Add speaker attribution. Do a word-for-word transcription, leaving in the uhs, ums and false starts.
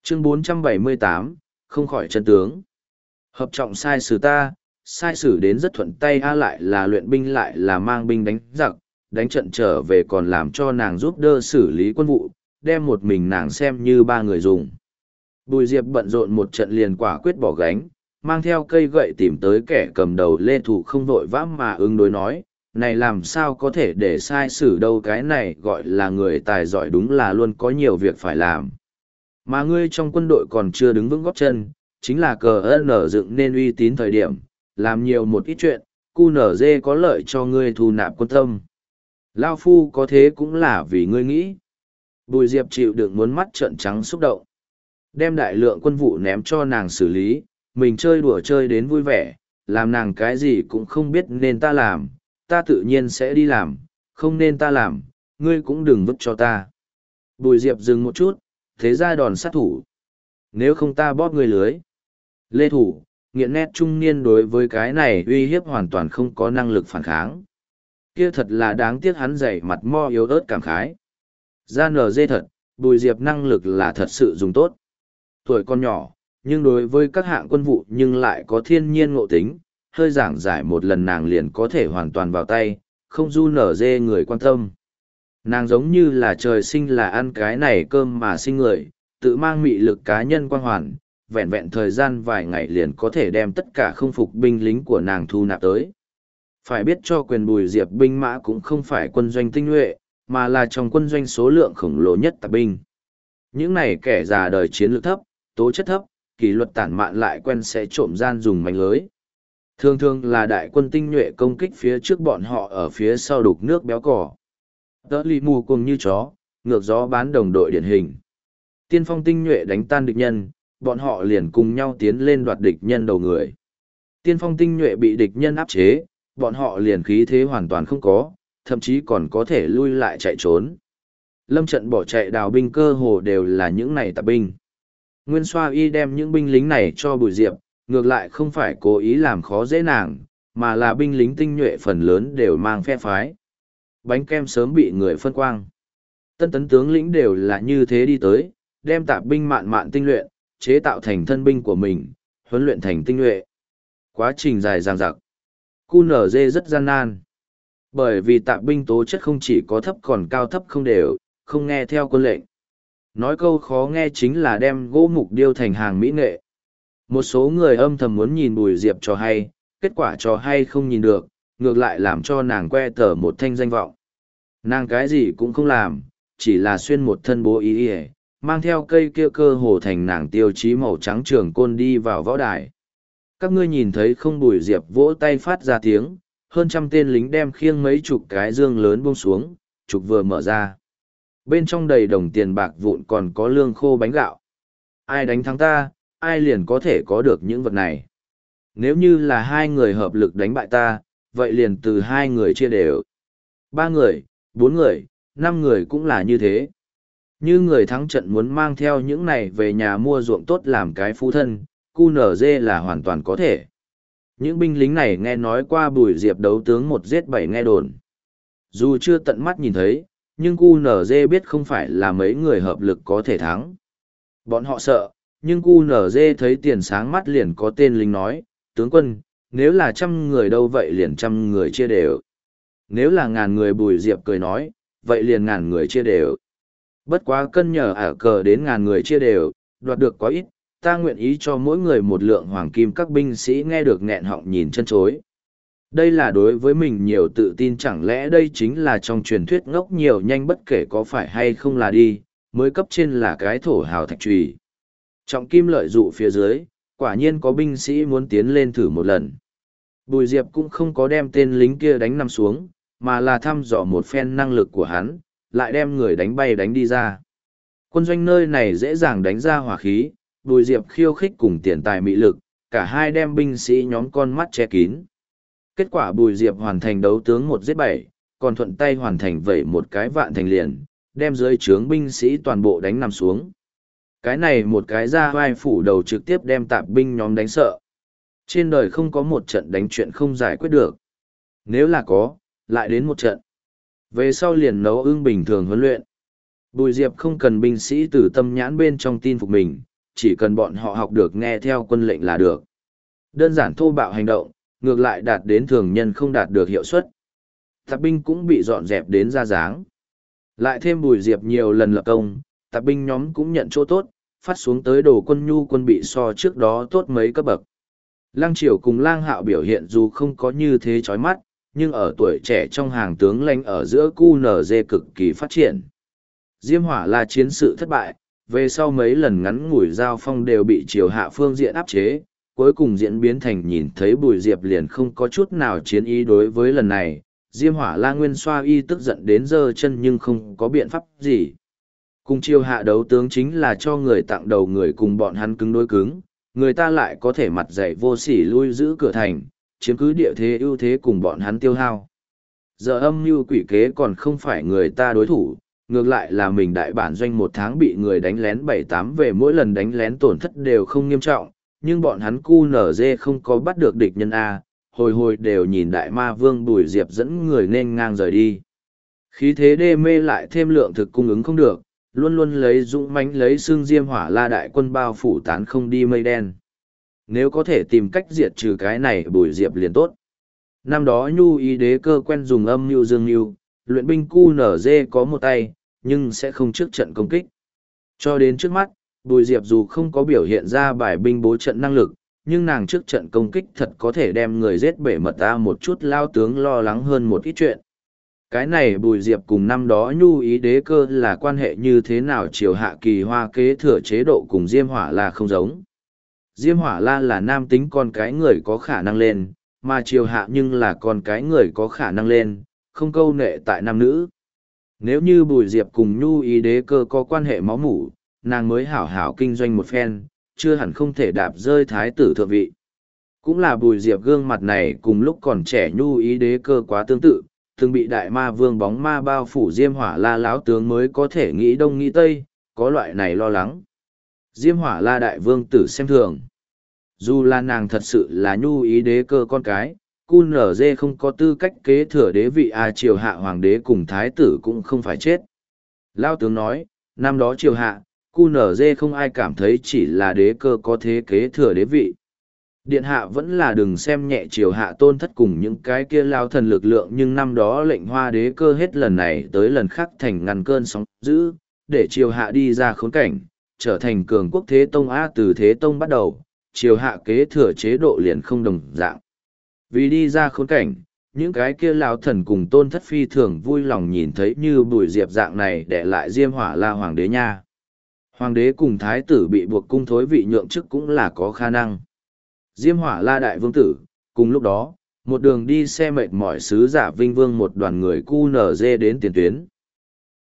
Speaker 1: Chương bốn trăm bảy mươi tám, không khỏi chân tướng. Hợp trọng sai sử ta, sai sử đến rất thuận tay a lại là luyện binh lại là mang binh đánh giặc, đánh trận trở về còn làm cho nàng giúp đỡ xử lý quân vụ, đem một mình nàng xem như ba người dùng. Bùi Diệp bận rộn một trận liền quả quyết bỏ gánh, mang theo cây gậy tìm tới kẻ cầm đầu Lê Thủ không vội vã mà ứng đối nói, này làm sao có thể để sai sử đâu, cái này gọi là người tài giỏi đúng là luôn có nhiều việc phải làm. Mà ngươi trong quân đội còn chưa đứng vững góp chân, chính là cờ ơn nở dựng nên uy tín thời điểm, làm nhiều một ít chuyện, cu nở dê có lợi cho ngươi thu nạp quân tâm. Lao phu có thế cũng là vì ngươi nghĩ. Bùi Diệp chịu đựng muốn mắt trợn trắng xúc động. Đem đại lượng quân vụ ném cho nàng xử lý, mình chơi đùa chơi đến vui vẻ, làm nàng cái gì cũng không biết nên ta làm, ta tự nhiên sẽ đi làm, không nên ta làm, ngươi cũng đừng vứt cho ta. Bùi Diệp dừng một chút, thế ra đòn sát thủ. Nếu không ta bóp ngươi lưới. Lê Thủ, nghiện nét trung niên đối với cái này uy hiếp hoàn toàn không có năng lực phản kháng. Kia thật là đáng tiếc, hắn dày mặt mo yếu ớt cảm khái. Ra nở dê thật, Bùi Diệp năng lực là thật sự dùng tốt. Tuổi con nhỏ, nhưng đối với các hạng quân vụ nhưng lại có thiên nhiên ngộ tính, hơi giảng giải một lần nàng liền có thể hoàn toàn vào tay, không du nở dê người quan tâm. Nàng giống như là trời sinh là ăn cái này cơm mà sinh người, tự mang mị lực cá nhân quang hoàn, vẹn vẹn thời gian vài ngày liền có thể đem tất cả không phục binh lính của nàng thu nạp tới. Phải biết cho quyền Bùi Diệp binh mã cũng không phải quân doanh tinh nhuệ, mà là trong quân doanh số lượng khổng lồ nhất tạp binh. Những này kẻ già đời chiến lược thấp, tố chất thấp, kỷ luật tản mạn lại quen sẽ trộm gian dùng mánh lưới. Thường thường là đại quân tinh nhuệ công kích phía trước bọn họ ở phía sau đục nước béo cỏ. Tớ lì mù cùng như chó, ngược gió bán đồng đội điển hình. Tiên phong tinh nhuệ đánh tan địch nhân, bọn họ liền cùng nhau tiến lên đoạt địch nhân đầu người. Tiên phong tinh nhuệ bị địch nhân áp chế, bọn họ liền khí thế hoàn toàn không có, thậm chí còn có thể lui lại chạy trốn. Lâm trận bỏ chạy đào binh cơ hồ đều là những này tạp binh. Nguyên Xoa Y đem những binh lính này cho Bùi Diệp, ngược lại không phải cố ý làm khó dễ nàng, mà là binh lính tinh nhuệ phần lớn đều mang phe phái. Bánh kem sớm bị người phân quang. Tân tấn tướng lĩnh đều là như thế đi tới, đem tạp binh mạn mạn tinh luyện, chế tạo thành thân binh của mình, huấn luyện thành tinh nhuệ. Quá trình dài dằng dặc. cu en giê rất gian nan. Bởi vì tạp binh tố chất không chỉ có thấp còn cao thấp không đều, không nghe theo quân lệnh. Nói câu khó nghe chính là đem gỗ mục điêu thành hàng mỹ nghệ. Một số người âm thầm muốn nhìn Bùi Diệp cho hay, kết quả cho hay không nhìn được, ngược lại làm cho nàng que tở một thanh danh vọng. Nàng cái gì cũng không làm, chỉ là xuyên một thân bố ý ỉa, mang theo cây kia cơ hồ thành nàng tiêu chí màu trắng trường côn đi vào võ đài. Các ngươi nhìn thấy không? Bùi Diệp vỗ tay phát ra tiếng, hơn trăm tên lính đem khiêng mấy chục cái dương lớn buông xuống, trục vừa mở ra. Bên trong đầy đồng tiền bạc vụn còn có lương khô bánh gạo. Ai đánh thắng ta, ai liền có thể có được những vật này. Nếu như là hai người hợp lực đánh bại ta, vậy liền từ hai người chia đều. Ba người, bốn người, năm người cũng là như thế. Như người thắng trận muốn mang theo những này về nhà mua ruộng tốt làm cái phú thân, cu en giê là hoàn toàn có thể. Những binh lính này nghe nói qua Bùi Diệp đấu tướng một giết bảy nghe đồn. Dù chưa tận mắt nhìn thấy, nhưng cu en giê biết không phải là mấy người hợp lực có thể thắng. Bọn họ sợ, nhưng cu en giê thấy tiền sáng mắt liền có tên lính nói, tướng quân, nếu là trăm người đâu vậy liền trăm người chia đều. Nếu là ngàn người, Bùi Diệp cười nói, vậy liền ngàn người chia đều. Bất quá cân nhờ ả cờ đến ngàn người chia đều, đoạt được quá ít, ta nguyện ý cho mỗi người một lượng hoàng kim. Các binh sĩ nghe được nghẹn họng nhìn chân chối. Đây là đối với mình nhiều tự tin, chẳng lẽ đây chính là trong truyền thuyết ngốc nhiều nhanh bất kể có phải hay không là đi, mới cấp trên là cái thổ hào thạch trùy. Trọng kim lợi dụ phía dưới, quả nhiên có binh sĩ muốn tiến lên thử một lần. Bùi Diệp cũng không có đem tên lính kia đánh nằm xuống, mà là thăm dò một phen năng lực của hắn, lại đem người đánh bay đánh đi ra. Quân doanh nơi này dễ dàng đánh ra hỏa khí, Bùi Diệp khiêu khích cùng tiền tài mị lực, cả hai đem binh sĩ nhóm con mắt che kín. Kết quả Bùi Diệp hoàn thành đấu tướng một giết bảy, còn thuận tay hoàn thành vẩy một cái vạn thành liền, đem dưới trướng binh sĩ toàn bộ đánh nằm xuống. Cái này một cái ra vai phủ đầu trực tiếp đem tạp binh nhóm đánh sợ. Trên đời không có một trận đánh chuyện không giải quyết được. Nếu là có, lại đến một trận. Về sau liền nấu ưng bình thường huấn luyện. Bùi Diệp không cần binh sĩ từ tâm nhãn bên trong tin phục mình, chỉ cần bọn họ học được nghe theo quân lệnh là được. Đơn giản thô bạo hành động, ngược lại đạt đến thường nhân không đạt được hiệu suất. Tạp binh cũng bị dọn dẹp đến ra dáng. Lại thêm Bùi Diệp nhiều lần lập công, tạp binh nhóm cũng nhận chỗ tốt, phát xuống tới đồ quân nhu quân bị so trước đó tốt mấy cấp bậc. Lăng Triều cùng Lang Hạo biểu hiện dù không có như thế chói mắt, nhưng ở tuổi trẻ trong hàng tướng lãnh ở giữa cu nờ dê cực kỳ phát triển. Diêm Hỏa là chiến sự thất bại, về sau mấy lần ngắn ngủi giao phong đều bị Triều hạ phương diện áp chế, cuối cùng diễn biến thành nhìn thấy Bùi Diệp liền không có chút nào chiến ý đối với lần này. Diêm Hỏa La Nguyên xoa y tức giận đến giơ chân nhưng không có biện pháp gì. Cùng Triều hạ đấu tướng chính là cho người tặng đầu người cùng bọn hắn cứng đối cứng, người ta lại có thể mặt dày vô sỉ lui giữ cửa thành, chiếm cứ địa thế ưu thế cùng bọn hắn tiêu hao. Giờ âm mưu quỷ kế còn không phải người ta đối thủ, ngược lại là mình đại bản doanh một tháng bị người đánh lén bảy tám về, mỗi lần đánh lén tổn thất đều không nghiêm trọng, nhưng bọn hắn cu nở dê không có bắt được địch nhân A, hồi hồi đều nhìn đại ma vương Bùi Diệp dẫn người nên ngang rời đi. Khí thế đê mê lại thêm lượng thực cung ứng không được, luôn luôn lấy dũng mãnh lấy xương Diêm Hỏa La đại quân bao phủ tán không đi mây đen. Nếu có thể tìm cách diệt trừ cái này Bùi Diệp liền tốt. Năm đó Nhu Ý Đế Cơ quen dùng âm mưu dương mưu, luyện binh cu nở dê có một tay, nhưng sẽ không trước trận công kích. Cho đến trước mắt, Bùi Diệp dù không có biểu hiện ra bài binh bố trận năng lực, nhưng nàng trước trận công kích thật có thể đem người giết bể mật ta một chút, lao tướng lo lắng hơn một ít chuyện. Cái này Bùi Diệp cùng năm đó Nhu Ý Đế Cơ là quan hệ như thế nào, Triều hạ kỳ hoa kế thừa chế độ cùng Diêm Hỏa La không giống. Diêm Hỏa La là nam tính con cái người có khả năng lên, mà Triều hạ nhưng là con cái người có khả năng lên, không câu nệ tại nam nữ. Nếu như Bùi Diệp cùng Nhu Ý Đế Cơ có quan hệ máu mủ, nàng mới hảo hảo kinh doanh một phen, chưa hẳn không thể đạp rơi thái tử thượng vị. Cũng là Bùi Diệp gương mặt này cùng lúc còn trẻ Nhu Ý Đế Cơ quá tương tự, từng bị đại ma vương bóng ma bao phủ Diêm Hỏa La lão tướng mới có thể nghĩ đông nghĩ tây, có loại này lo lắng. Diêm Hỏa La đại vương tử xem thường. Dù là nàng thật sự là Nhu Ý Đế Cơ con cái, cu nở dê không có tư cách kế thừa đế vị, a Triều hạ hoàng đế cùng thái tử cũng không phải chết. Lao tướng nói, năm đó Triều hạ, cu nở dê không ai cảm thấy chỉ là Đế Cơ có thế kế thừa đế vị. Điện hạ vẫn là đừng xem nhẹ Triều hạ tôn thất cùng những cái kia lao thần lực lượng, nhưng năm đó lệnh Hoa Đế Cơ hết lần này tới lần khác thành ngăn cơn sóng dữ, để Triều hạ đi ra khốn cảnh, trở thành cường quốc Thế Tông. A từ Thế Tông bắt đầu, Triều hạ kế thừa chế độ liền không đồng dạng. Vì đi ra khốn cảnh, những cái kia lao thần cùng tôn thất phi thường vui lòng nhìn thấy như Bùi Diệp dạng này để lại Diêm Hỏa La hoàng đế nha. Hoàng đế cùng thái tử bị buộc cung thối vị nhượng chức cũng là có khả năng. Diêm Hỏa La đại vương tử, cùng lúc đó, một đường đi xe mệt mỏi sứ giả Vinh Vương một đoàn người cu nở dê đến tiền tuyến.